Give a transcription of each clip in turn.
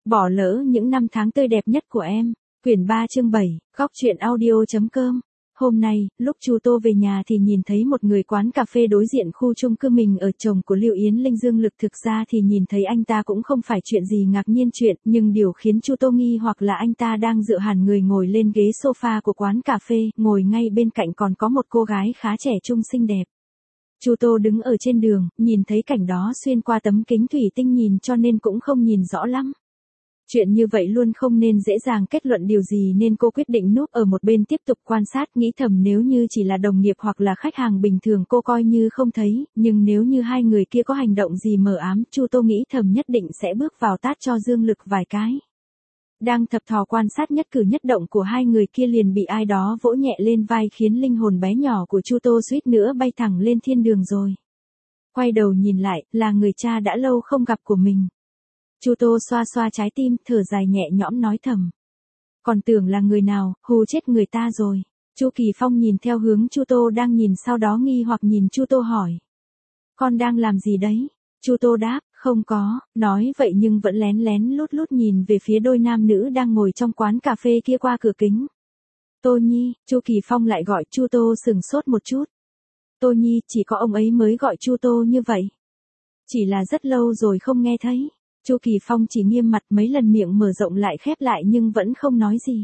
Bỏ lỡ những năm tháng tươi đẹp nhất của em. Quyển 3 chương 7, góc truyện audio.com. Hôm nay, lúc Chu Tô về nhà thì nhìn thấy một người quán cà phê đối diện khu chung cư mình ở, chồng của Lưu Yến Linh Dương Lực. Thực ra thì nhìn thấy anh ta cũng không phải chuyện gì ngạc nhiên chuyện, nhưng điều khiến Chu Tô nghi hoặc là anh ta đang dựa hẳn người ngồi lên ghế sofa của quán cà phê, ngồi ngay bên cạnh còn có một cô gái khá trẻ trung xinh đẹp. Chu Tô đứng ở trên đường, nhìn thấy cảnh đó xuyên qua tấm kính thủy tinh nhìn cho nên cũng không nhìn rõ lắm. Chuyện như vậy luôn không nên dễ dàng kết luận điều gì nên cô quyết định núp ở một bên tiếp tục quan sát, nghĩ thầm nếu như chỉ là đồng nghiệp hoặc là khách hàng bình thường cô coi như không thấy, nhưng nếu như hai người kia có hành động gì mờ ám, Chu Tô nghĩ thầm nhất định sẽ bước vào tát cho Dương Lực vài cái. Đang thập thò quan sát nhất cử nhất động của hai người kia liền bị ai đó vỗ nhẹ lên vai khiến linh hồn bé nhỏ của Chu Tô suýt nữa bay thẳng lên thiên đường rồi. Quay đầu nhìn lại, là người cha đã lâu không gặp của mình. Chu Tô xoa xoa trái tim, thở dài nhẹ nhõm nói thầm. Còn tưởng là người nào, hù chết người ta rồi. Chu Kỳ Phong nhìn theo hướng Chu Tô đang nhìn, sau đó nghi hoặc nhìn Chu Tô hỏi. Con đang làm gì đấy? Chu Tô đáp, không có, nói vậy nhưng vẫn lén lén lút lút nhìn về phía đôi nam nữ đang ngồi trong quán cà phê kia qua cửa kính. Tô Nhi, Chu Kỳ Phong lại gọi. Chu Tô sừng sốt một chút. Tô Nhi, chỉ có ông ấy mới gọi Chu Tô như vậy. Chỉ là rất lâu rồi không nghe thấy. Chu Kỳ Phong chỉ nghiêm mặt, mấy lần miệng mở rộng lại khép lại nhưng vẫn không nói gì.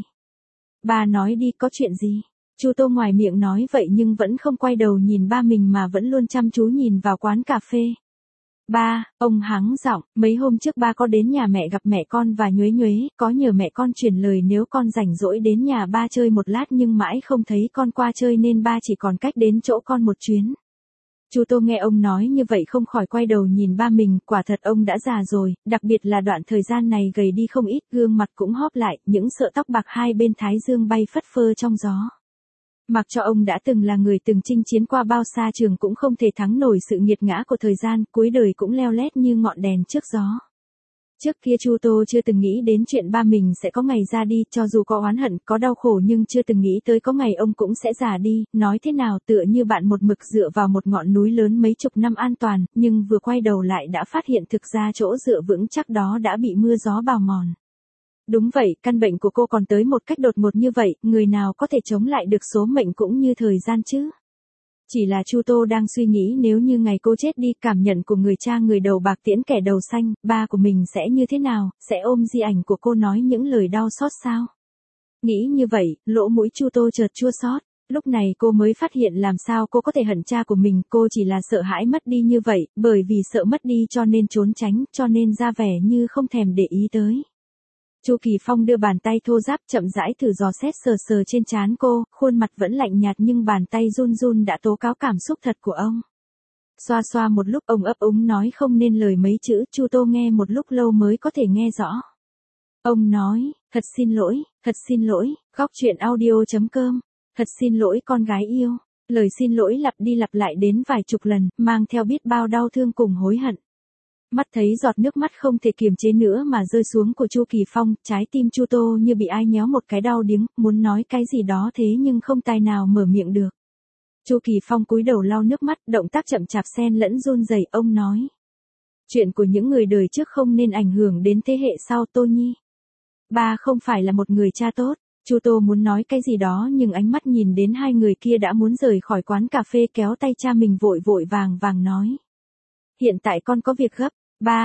Bà nói đi, có chuyện gì? Chu Tô ngoài miệng nói vậy nhưng vẫn không quay đầu nhìn ba mình mà vẫn luôn chăm chú nhìn vào quán cà phê. Ba, ông hắng giọng, mấy hôm trước ba có đến nhà mẹ gặp mẹ con và Nhuế Nhuế, có nhờ mẹ con truyền lời nếu con rảnh rỗi đến nhà ba chơi một lát nhưng mãi không thấy con qua chơi nên ba chỉ còn cách đến chỗ con một chuyến. Chu Tô nghe ông nói như vậy không khỏi quay đầu nhìn ba mình, quả thật ông đã già rồi, đặc biệt là đoạn thời gian này gầy đi không ít, gương mặt cũng hóp lại, những sợi tóc bạc hai bên thái dương bay phất phơ trong gió. Mặc cho ông đã từng là người từng chinh chiến qua bao xa trường cũng không thể thắng nổi sự nghiệt ngã của thời gian, cuối đời cũng leo lét như ngọn đèn trước gió. Trước kia Chu Tô chưa từng nghĩ đến chuyện ba mình sẽ có ngày ra đi, cho dù có oán hận, có đau khổ nhưng chưa từng nghĩ tới có ngày ông cũng sẽ già đi, nói thế nào tựa như bạn một mực dựa vào một ngọn núi lớn mấy chục năm an toàn, nhưng vừa quay đầu lại đã phát hiện thực ra chỗ dựa vững chắc đó đã bị mưa gió bào mòn. Đúng vậy, căn bệnh của cô còn tới một cách đột ngột như vậy, người nào có thể chống lại được số mệnh cũng như thời gian chứ? Chỉ là Chu Tô đang suy nghĩ nếu như ngày cô chết đi, cảm nhận của người cha người đầu bạc tiễn kẻ đầu xanh, ba của mình sẽ như thế nào, sẽ ôm di ảnh của cô nói những lời đau xót sao? Nghĩ như vậy, lỗ mũi Chu Tô chợt chua xót. Lúc này cô mới phát hiện làm sao cô có thể hận cha của mình, cô chỉ là sợ hãi mất đi như vậy, bởi vì sợ mất đi cho nên trốn tránh, cho nên ra vẻ như không thèm để ý tới. Chu Kỳ Phong đưa bàn tay thô ráp chậm rãi thử dò xét sờ sờ trên trán cô, khuôn mặt vẫn lạnh nhạt nhưng bàn tay run run đã tố cáo cảm xúc thật của ông. Xoa xoa một lúc ông ấp úng nói không nên lời mấy chữ, Chu Tô nghe một lúc lâu mới có thể nghe rõ. Ông nói, thật xin lỗi, góc truyện audio.com, thật xin lỗi con gái yêu. Lời xin lỗi lặp đi lặp lại đến vài chục lần, mang theo biết bao đau thương cùng hối hận. Mắt thấy giọt nước mắt không thể kiềm chế nữa mà rơi xuống của Chu Kỳ Phong, trái tim Chu Tô như bị ai nhéo một cái đau điếng, muốn nói cái gì đó thế nhưng không tài nào mở miệng được. Chu Kỳ Phong cúi đầu lau nước mắt, động tác chậm chạp xen lẫn run rẩy, ông nói. Chuyện của những người đời trước không nên ảnh hưởng đến thế hệ sau, Tô Nhi. Ba không phải là một người cha tốt. Chu Tô muốn nói cái gì đó nhưng ánh mắt nhìn đến hai người kia đã muốn rời khỏi quán cà phê kéo tay cha mình vội vội vàng vàng nói. Hiện tại con có việc gấp.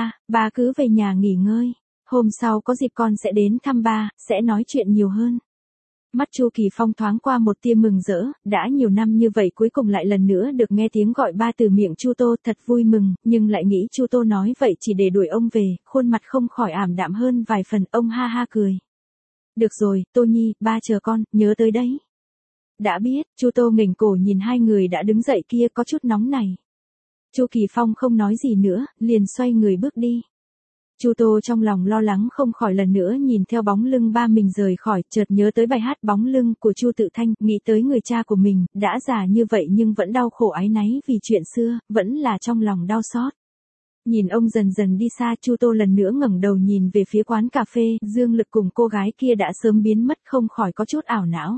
Ba cứ về nhà nghỉ ngơi. Hôm sau có dịp con sẽ đến thăm ba, sẽ nói chuyện nhiều hơn. Mắt Chu Kỳ Phong thoáng qua một tia mừng rỡ, đã nhiều năm như vậy cuối cùng lại lần nữa được nghe tiếng gọi ba từ miệng Chu Tô, thật vui mừng, nhưng lại nghĩ Chu Tô nói vậy chỉ để đuổi ông về, khuôn mặt không khỏi ảm đạm hơn vài phần, ông ha ha cười. Được rồi, Tô Nhi, ba chờ con, nhớ tới đấy. Đã biết, Chu Tô nghềnh cổ nhìn hai người đã đứng dậy kia có chút nóng này. Chu Kỳ Phong không nói gì nữa, liền xoay người bước đi. Chu Tô trong lòng lo lắng không khỏi lần nữa nhìn theo bóng lưng ba mình rời khỏi, chợt nhớ tới bài hát Bóng lưng của Chu Tự Thanh, nghĩ tới người cha của mình, đã già như vậy nhưng vẫn đau khổ áy náy vì chuyện xưa, vẫn là trong lòng đau xót. Nhìn ông dần dần đi xa, Chu Tô lần nữa ngẩng đầu nhìn về phía quán cà phê, Dương Lực cùng cô gái kia đã sớm biến mất, không khỏi có chút ảo não.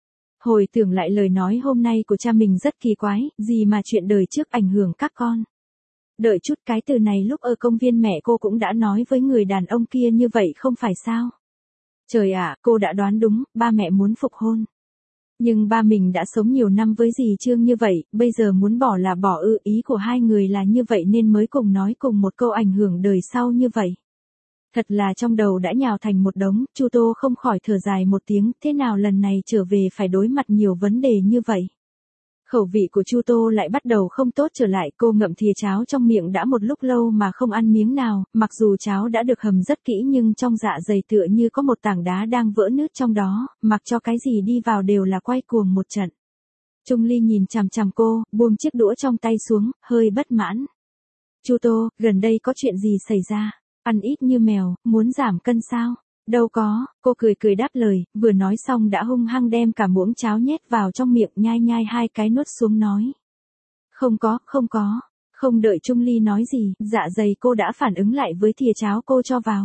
Hồi tưởng lại lời nói hôm nay của cha mình rất kỳ quái, gì mà chuyện đời trước ảnh hưởng các con. Đợi chút, cái từ này lúc ở công viên mẹ cô cũng đã nói với người đàn ông kia như vậy không phải sao? Trời ạ, cô đã đoán đúng, ba mẹ muốn phục hôn. Nhưng ba mình đã sống nhiều năm với dì Trương như vậy, bây giờ muốn bỏ là bỏ ư, ý của hai người là như vậy nên mới cùng nói cùng một câu ảnh hưởng đời sau như vậy. Thật là trong đầu đã nhào thành một đống, Chu Tô không khỏi thở dài một tiếng, thế nào lần này trở về phải đối mặt nhiều vấn đề như vậy. Khẩu vị của Chu Tô lại bắt đầu không tốt trở lại, cô ngậm thìa cháo trong miệng đã một lúc lâu mà không ăn miếng nào, mặc dù cháo đã được hầm rất kỹ nhưng trong dạ dày tựa như có một tảng đá đang vỡ nứt trong đó, mặc cho cái gì đi vào đều là quay cuồng một trận. Trung Ly nhìn chằm chằm cô, buông chiếc đũa trong tay xuống, hơi bất mãn. Chu Tô, gần đây có chuyện gì xảy ra? Ăn ít như mèo, muốn giảm cân sao? Đâu có, cô cười cười đáp lời, vừa nói xong đã hung hăng đem cả muỗng cháo nhét vào trong miệng nhai nhai hai cái nuốt xuống nói. Không có. Không đợi Trung Ly nói gì, dạ dày cô đã phản ứng lại với thìa cháo cô cho vào.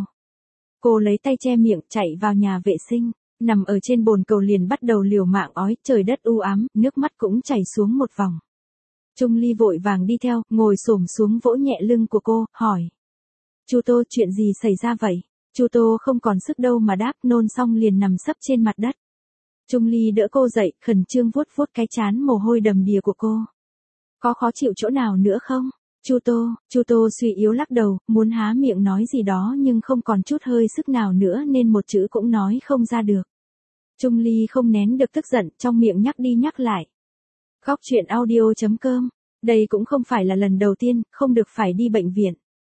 Cô lấy tay che miệng, chạy vào nhà vệ sinh, nằm ở trên bồn cầu liền bắt đầu liều mạng ói, trời đất u ám, nước mắt cũng chảy xuống một vòng. Trung Ly vội vàng đi theo, ngồi xổm xuống vỗ nhẹ lưng của cô, hỏi. Chu Tô, chuyện gì xảy ra vậy? Chu Tô không còn sức đâu mà đáp, nôn xong liền nằm sấp trên mặt đất. Trung Ly đỡ cô dậy, khẩn trương vuốt vuốt cái trán mồ hôi đầm đìa của cô. Có khó chịu chỗ nào nữa không? Chu Tô suy yếu lắc đầu, muốn há miệng nói gì đó nhưng không còn chút hơi sức nào nữa nên một chữ cũng nói không ra được. Trung Ly không nén được tức giận, trong miệng nhắc đi nhắc lại. Góc truyện audio.com, đây cũng không phải là lần đầu tiên, không được phải đi bệnh viện.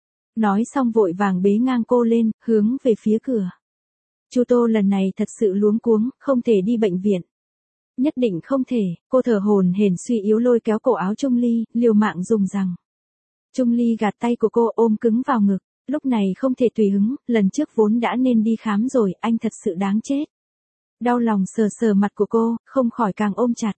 Nói xong vội vàng bế ngang cô lên, hướng về phía cửa. Chu Tô lần này thật sự luống cuống, không thể đi bệnh viện. Nhất định không thể, cô thở hổn hển suy yếu lôi kéo cổ áo Trung Ly, liều mạng dùng rằng. Trung Ly gạt tay của cô ôm cứng vào ngực, lúc này không thể tùy hứng, lần trước vốn đã nên đi khám rồi, anh thật sự đáng chết. Đau lòng sờ sờ mặt của cô, không khỏi càng ôm chặt.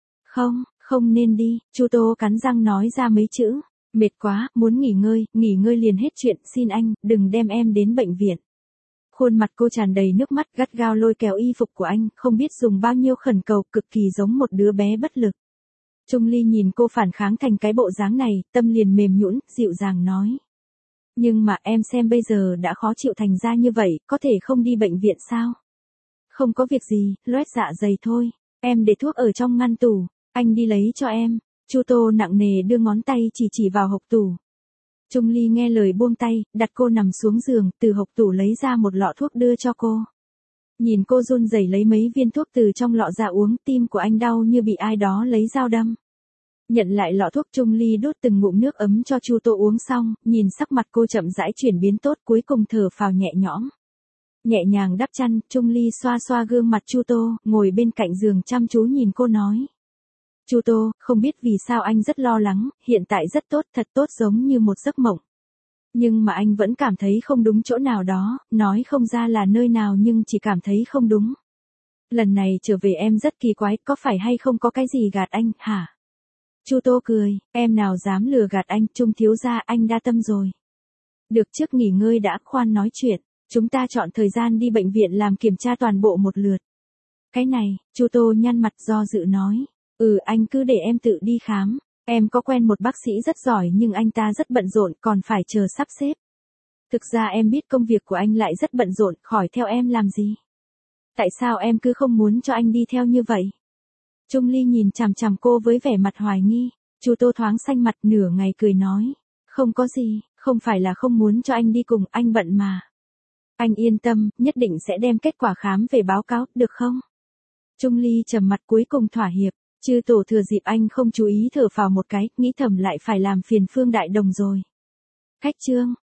Không nên đi, Chu Tô cắn răng nói ra mấy chữ. Mệt quá, muốn nghỉ ngơi liền hết chuyện, xin anh, đừng đem em đến bệnh viện. Khuôn mặt cô tràn đầy nước mắt, gắt gao lôi kéo y phục của anh, không biết dùng bao nhiêu khẩn cầu, cực kỳ giống một đứa bé bất lực. Trung Ly nhìn cô phản kháng thành cái bộ dáng này, tâm liền mềm nhũn, dịu dàng nói. Nhưng mà em xem bây giờ đã khó chịu thành ra như vậy, có thể không đi bệnh viện sao? Không có việc gì, loét dạ dày thôi, em để thuốc ở trong ngăn tủ, anh đi lấy cho em. Chu Tô nặng nề đưa ngón tay chỉ vào hộc tủ. Trung Ly nghe lời buông tay, đặt cô nằm xuống giường, từ hộc tủ lấy ra một lọ thuốc đưa cho cô. Nhìn cô run rẩy lấy mấy viên thuốc từ trong lọ ra uống, tim của anh đau như bị ai đó lấy dao đâm. Nhận lại lọ thuốc, Trung Ly đút từng ngụm nước ấm cho Chu Tô uống xong, nhìn sắc mặt cô chậm rãi chuyển biến tốt, cuối cùng thở phào nhẹ nhõm. Nhẹ nhàng đắp chăn, Trung Ly xoa xoa gương mặt Chu Tô, ngồi bên cạnh giường chăm chú nhìn cô nói. Chu Tô, không biết vì sao anh rất lo lắng, hiện tại rất tốt, thật tốt giống như một giấc mộng. Nhưng mà anh vẫn cảm thấy không đúng chỗ nào đó, nói không ra là nơi nào nhưng chỉ cảm thấy không đúng. Lần này trở về em rất kỳ quái, có phải hay không có cái gì gạt anh, hả? Chu Tô cười, em nào dám lừa gạt anh, Trung thiếu gia, anh đa tâm rồi. Được, trước nghỉ ngơi đã, khoan nói chuyện, chúng ta chọn thời gian đi bệnh viện làm kiểm tra toàn bộ một lượt. Cái này, Chu Tô nhăn mặt do dự nói. Anh cứ để em tự đi khám, em có quen một bác sĩ rất giỏi nhưng anh ta rất bận rộn, còn phải chờ sắp xếp. Thực ra em biết công việc của anh lại rất bận rộn, khỏi theo em làm gì. Tại sao em cứ không muốn cho anh đi theo như vậy? Trung Ly nhìn chằm chằm cô với vẻ mặt hoài nghi, Chu Tô thoáng xanh mặt, nửa ngày cười nói. Không có gì, không phải là không muốn cho anh đi cùng, anh bận mà. Anh yên tâm, nhất định sẽ đem kết quả khám về báo cáo, được không? Trung Ly trầm mặt cuối cùng thỏa hiệp. Chư tổ thừa dịp anh không chú ý thở phào một cái, nghĩ thầm lại phải làm phiền Phương Đại Đồng rồi. Khách trương,